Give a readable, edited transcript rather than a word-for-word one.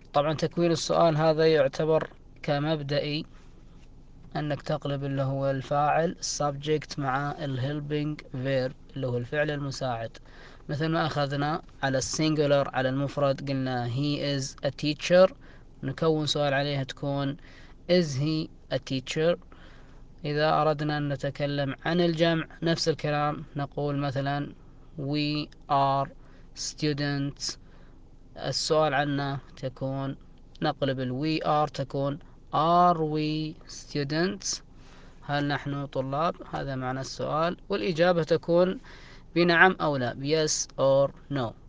طبعا تكوين السؤال هذا يعتبر كمبدئي أنك تقلب اللي هو الفاعل subject مع helping verb اللي هو الفعل المساعد. مثل ما أخذنا على السينجولر على المفرد قلنا he is a teacher، نكون سؤال عليها تكون is he a teacher. إذا أردنا أن نتكلم عن الجمع نفس الكلام، نقول مثلا we are students. السؤال عنه تكون نقلب ال we are تكون are we students، هل نحن طلاب؟ هذا معنى السؤال. والإجابة تكون بنعم أو لا، yes or no.